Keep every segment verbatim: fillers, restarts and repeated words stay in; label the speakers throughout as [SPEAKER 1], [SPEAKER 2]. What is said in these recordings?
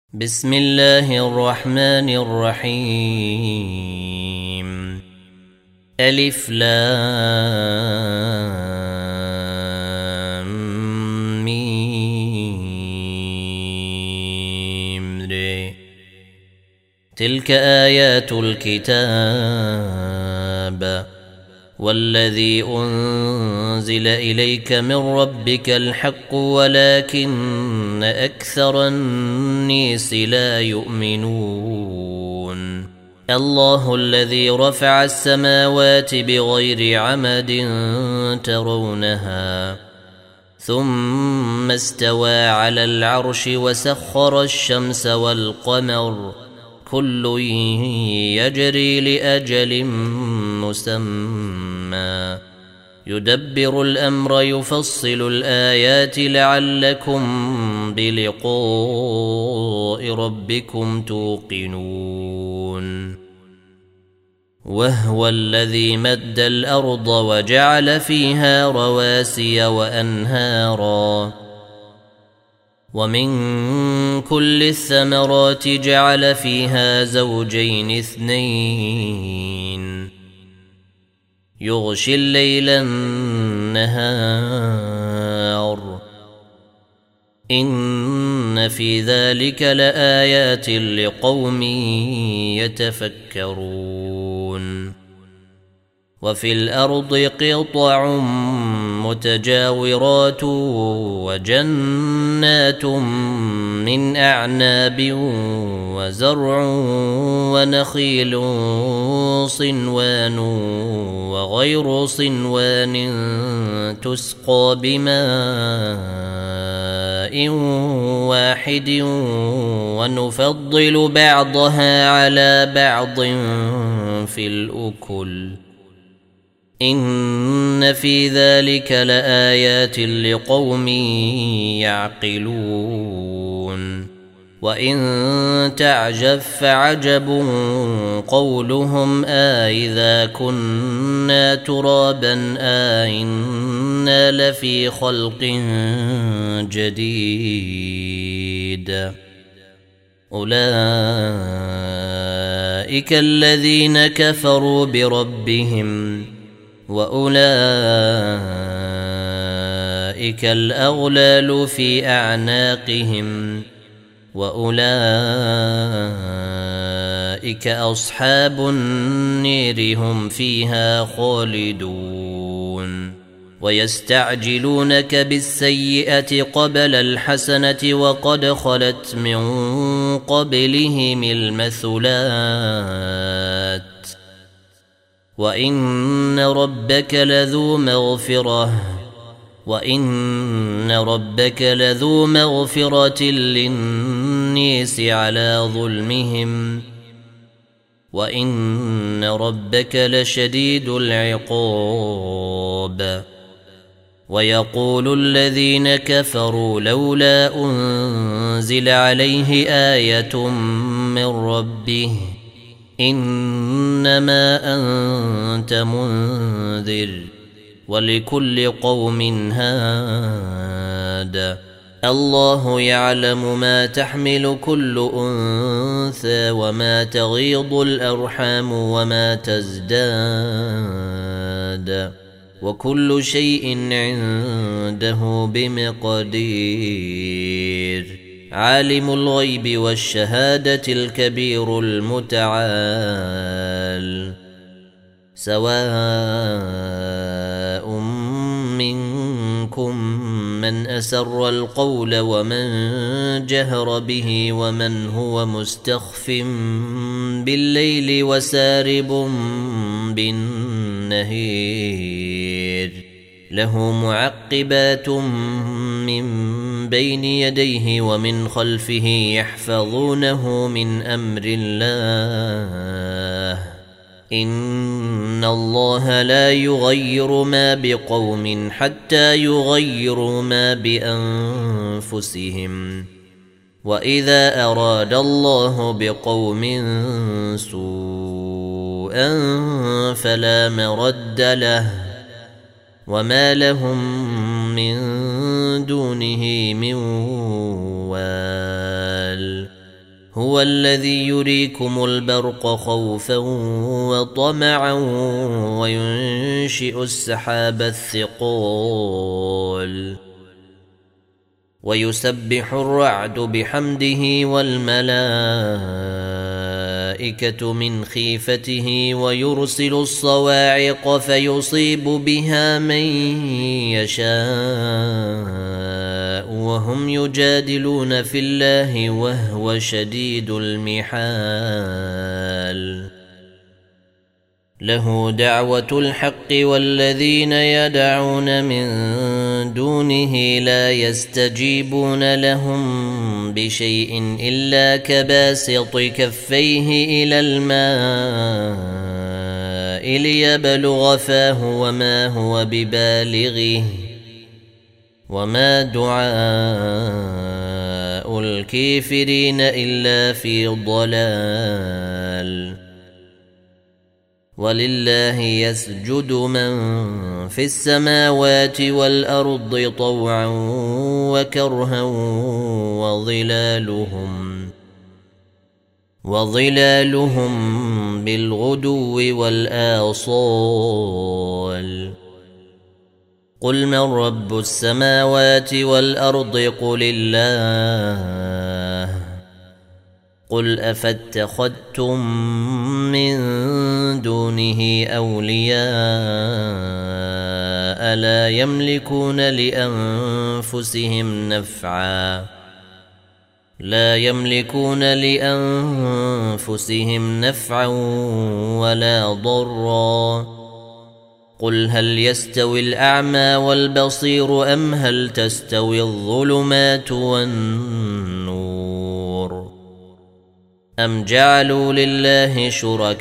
[SPEAKER 1] بسم الله الرحمن الرحيم. ألف لام ميم ر. تلك آيات الكتاب والذي أنزل إليك من ربك الحق ولكن أكثر الناس لا يؤمنون. الله الذي رفع السماوات بغير عمد ترونها ثم استوى على العرش وسخر الشمس والقمر كل يجري لأجل مسمى يدبر الأمر يفصل الآيات لعلكم بلقاء ربكم توقنون. وهو الذي مد الأرض وجعل فيها رواسي وأنهارا ومن كل الثمرات جعل فيها زوجين اثنين يغشي الليل النهار إن في ذلك لآيات لقوم يتفكرون. وفي الأرض قطع متجاورات وجنات من أعناب وزرع ونخيل صنوان وغير صنوان تسقى بماء واحد ونفضل بعضها على بعض في الأكل إن في ذلك لآيات لقوم يعقلون. وإن تعجب فعجب قولهم آئذا كنا ترابا آئنا لفي خلق جديد. أولئك الذين كفروا بربهم وأولئك الأغلال في أعناقهم وأولئك أصحاب النير هم فيها خالدون. ويستعجلونك بالسيئة قبل الحسنة وقد خلت من قبلهم المثلات وإن ربك لذو مغفرة وإن ربك لذو مغفرة للناس على ظلمهم وإن ربك لشديد العقاب. ويقول الذين كفروا لولا أنزل عليه آية من ربه إنما أنت منذر ولكل قوم هاد. الله يعلم ما تحمل كل أنثى وما تغيض الأرحام وما تزداد وكل شيء عنده بمقدير. عالم الغيب والشهادة الكبير المتعال سواء منكم من أسر القول ومن جهر به ومن هو مستخف بالليل وسارب بالنهير له معقبات من بين يديه ومن خلفه يحفظونه من أمر الله إن الله لا يغير ما بقوم حتى يغيروا ما بأنفسهم وإذا أراد الله بقوم سوءا فلا مرد له وما لهم من دونه من وال هو الذي يريكم البرق خوفا وطمعا وينشئ السحاب الثقال ويسبح الرعد بحمده والملائكة من خيفته ويرسل الصواعق فيصيب بها من يشاء وهم يجادلون في الله وهو شديد المحال له دعوة الحق والذين يدعون من دونه لا يستجيبون لهم بشيء إلا كباسط كفيه إلى الماء ليبلغ فاه وما هو ببالغه وما دعاء الكافرين إلا في ضلال ولله يسجد من في السماوات والأرض طوعا وكرها وظلالهم وظلالهم بالغدو والآصال قل من رب السماوات والأرض قل الله قل أفاتخذتم من دونه أولياء لا يملكون لأنفسهم نفعا لا يملكون لأنفسهم نفعا ولا ضرا قل هل يستوي الأعمى والبصير أم هل تستوي الظلمات والنور أم جعلوا لله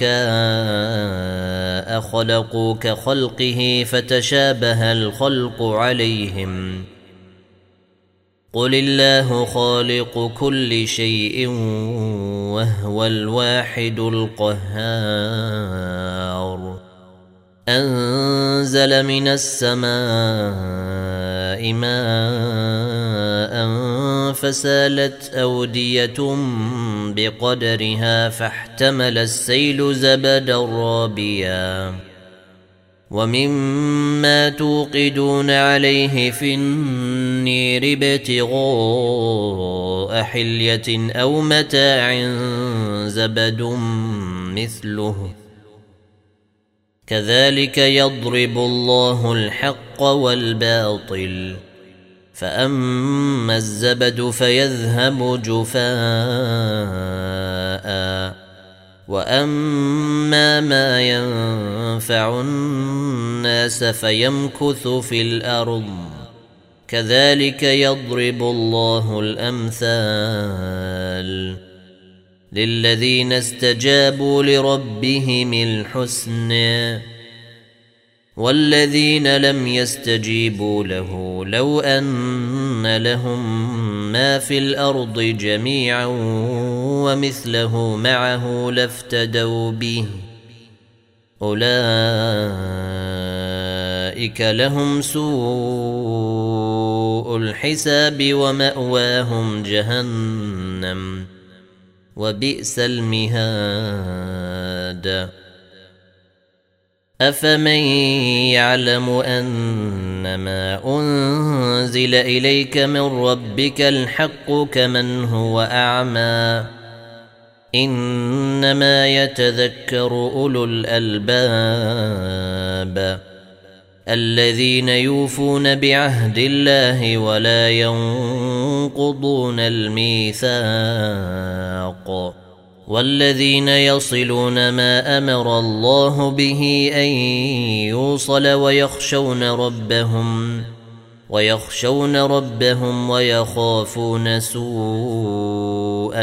[SPEAKER 1] شركاء خلقوا كخلقه فتشابه الخلق عليهم قل الله خالق كل شيء وهو الواحد القهار أنزل من السماء ماء فسالت أودية بقدرها فاحتمل السيل زبدا رابيا ومما توقدون عليه في النير ابتغاء حلية أو متاع زبد مثله كذلك يضرب الله الحق والباطل فأما الزبد فيذهب جفاء وأما ما ينفع الناس فيمكث في الأرض كذلك يضرب الله الأمثال للذين استجابوا لربهم الحسنى والذين لم يستجيبوا له لو أن لهم ما في الأرض جميعا ومثله معه لافتدوا به أولئك لهم سوء الحساب ومأواهم جهنم وبئس المهاد أفمن يعلم أنما أنزل إليك من ربك الحق كمن هو أعمى إنما يتذكر أولو الألباب الذين يوفون بعهد الله ولا ينقضون الميثاق والذين يصلون ما أمر الله به أن يوصل ويخشون ربهم ويخشون ربهم ويخافون سوء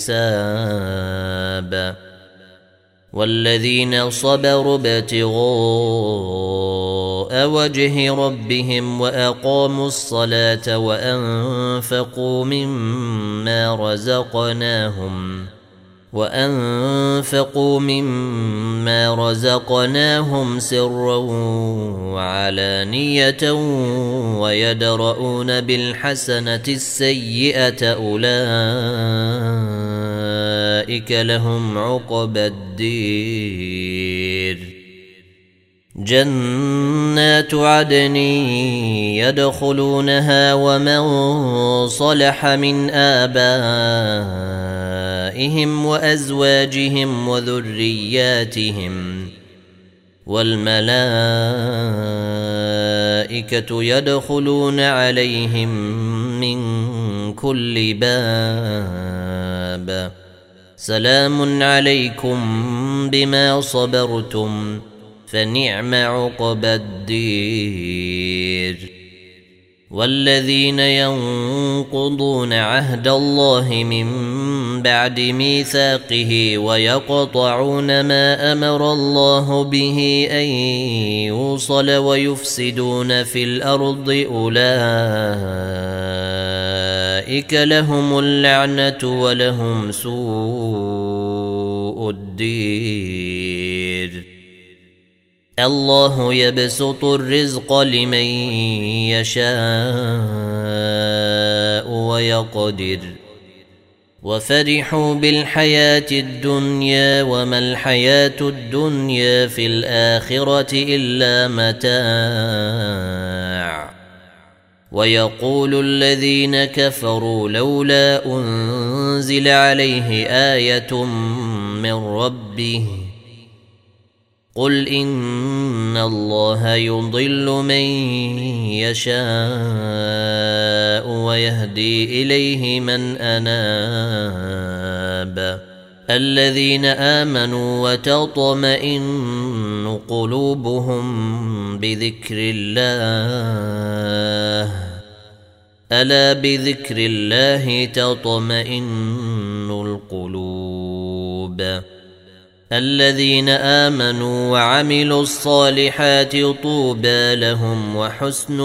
[SPEAKER 1] الحساب والذين صبروا ابتغاء وجه ربهم وأقاموا الصلاة وأنفقوا مما رزقناهم وأنفقوا مما رزقناهم سرا وعلانية ويدرؤون بالحسنة السيئة أولئك أولئك لهم عقبى الدير جنات عدن يدخلونها ومن صلح من آبائهم وأزواجهم وذرياتهم والملائكة يدخلون عليهم من كل باب سلام عليكم بما صبرتم فنعم عقبى الدير والذين ينقضون عهد الله من بعد ميثاقه ويقطعون ما أمر الله به أن يوصل ويفسدون في الأرض أولئك لهم اللعنة ولهم سوء الدير الله يبسط الرزق لمن يشاء ويقدر وفرحوا بالحياة الدنيا وما الحياة الدنيا في الآخرة إلا متاع ويقول الذين كفروا لولا أنزل عليه آية من ربه قل إن الله يضل من يشاء ويهدي إليه من أناب الذين آمنوا وتطمئن قلوبهم بذكر الله ألا بذكر الله تطمئن القلوب الذين آمنوا وعملوا الصالحات طوبى لهم وحسن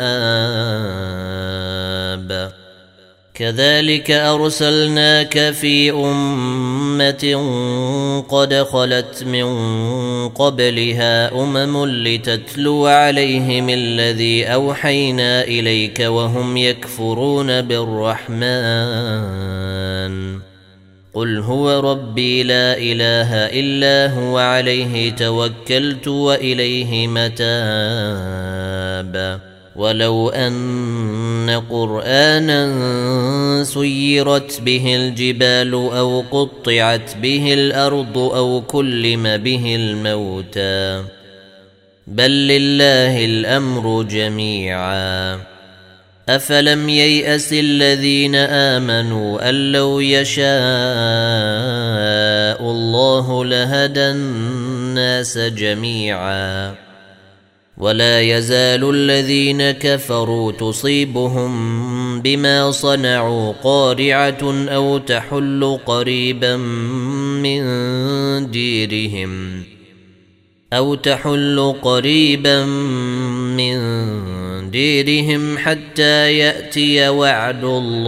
[SPEAKER 1] مآب كذلك أرسلناك في أمة قد خلت من قبلها أمم لتتلو عليهم الذي أوحينا إليك وهم يكفرون بالرحمن قل هو ربي لا إله إلا هو عليه توكلت وإليه متاب ولو أن قرآنا سيرت به الجبال أو قطعت به الأرض أو كلم به الموتى بل لله الأمر جميعا أفلم ييأس الذين آمنوا أن لو يشاء الله لهدى الناس جميعا ولا يزال الذين كفروا تصيبهم بما صنعوا قارعة أو تحل قريبا من ديرهم أو تحل قريبا من ديرهم حتى يأتي وعد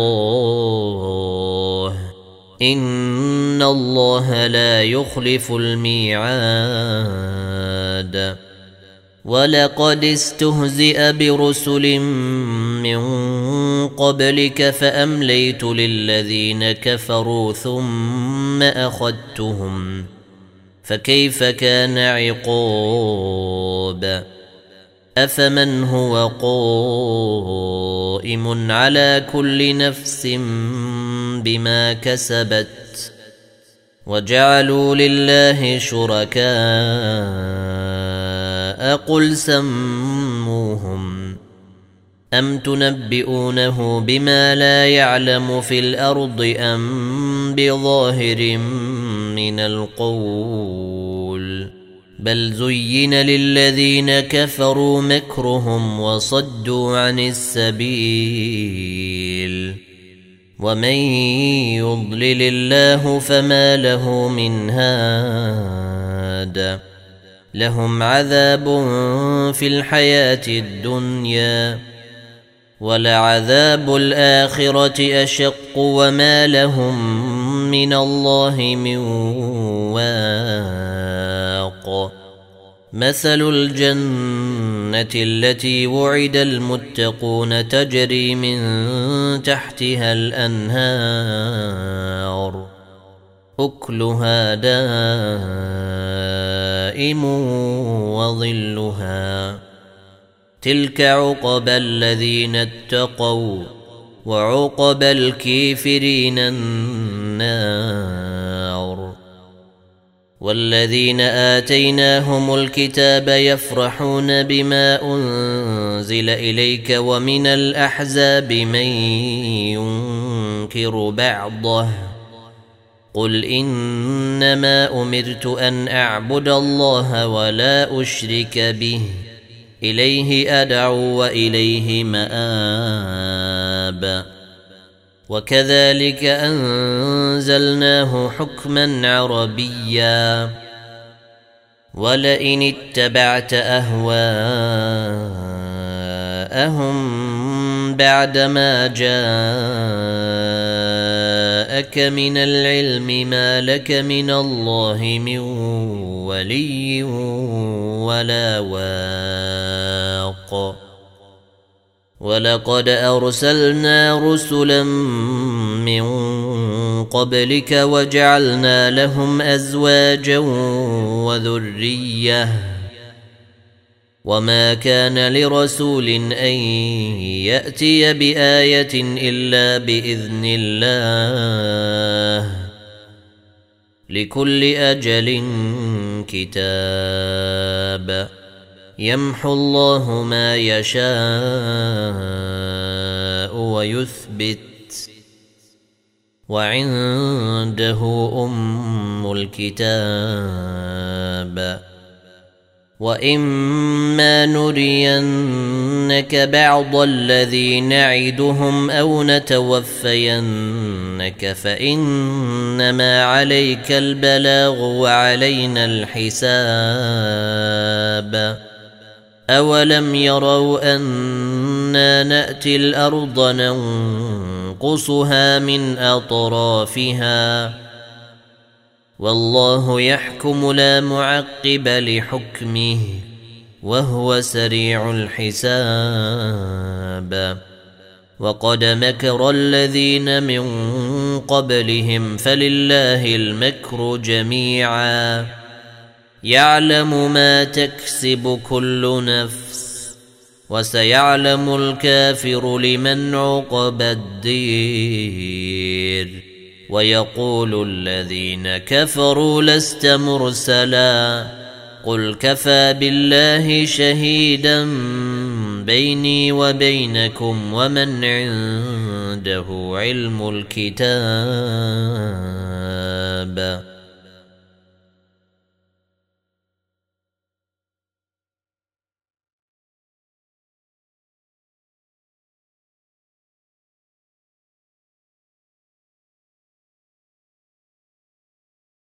[SPEAKER 1] الله إن الله لا يخلف الميعاد ولقد استهزئ برسل من قبلك فأمليت للذين كفروا ثم أخذتهم فكيف كان عقاب أفمن هو قائم على كل نفس بما كسبت وجعلوا لله شركاء قل سموهم أم تنبئونه بما لا يعلم في الأرض أم بظاهر من القول بل زين للذين كفروا مكرهم وصدوا عن السبيل ومن يضلل الله فما له من هاد لهم عذاب في الحياة الدنيا ولعذاب الآخرة أشق وما لهم من الله من واق مثل الجنة التي وعد المتقون تجري من تحتها الأنهار أكلها دائم وظلها تلك عقبى الذين اتقوا وعقبى الكافرين النار. والذين آتيناهم الكتاب يفرحون بما أنزل إليك ومن الأحزاب من ينكر بعضه قل إنما أمرت أن أعبد الله ولا أشرك به إليه أدعو وإليه مآب. وكذلك أنزلناه حكما عربيا ولئن اتبعت أهواءهم بعدما جاءك من العلم ما لك من الله من ولي ولا واق. ولقد أرسلنا رسلا من قبلك وجعلنا لهم أزواجا وذرية وما كان لرسول أن يأتي بآية إلا بإذن الله لكل أجل كتاب يمحو الله ما يشاء ويثبت وعنده أم الكتاب. وإما نرينك بعض الذي نعدهم أو نتوفينك فإنما عليك البلاغ وعلينا الحساب. أولم يروا أنا نأتي الأرض ننقصها من أطرافها والله يحكم لا معقب لحكمه وهو سريع الحساب. وقد مكر الذين من قبلهم فلله المكر جميعا يعلم ما تكسب كل نفس وسيعلم الكافر لمن عقبى الدير. ويقول الذين كفروا لست مرسلا قل كفى بالله شهيدا بيني وبينكم ومن عنده علم الكتاب.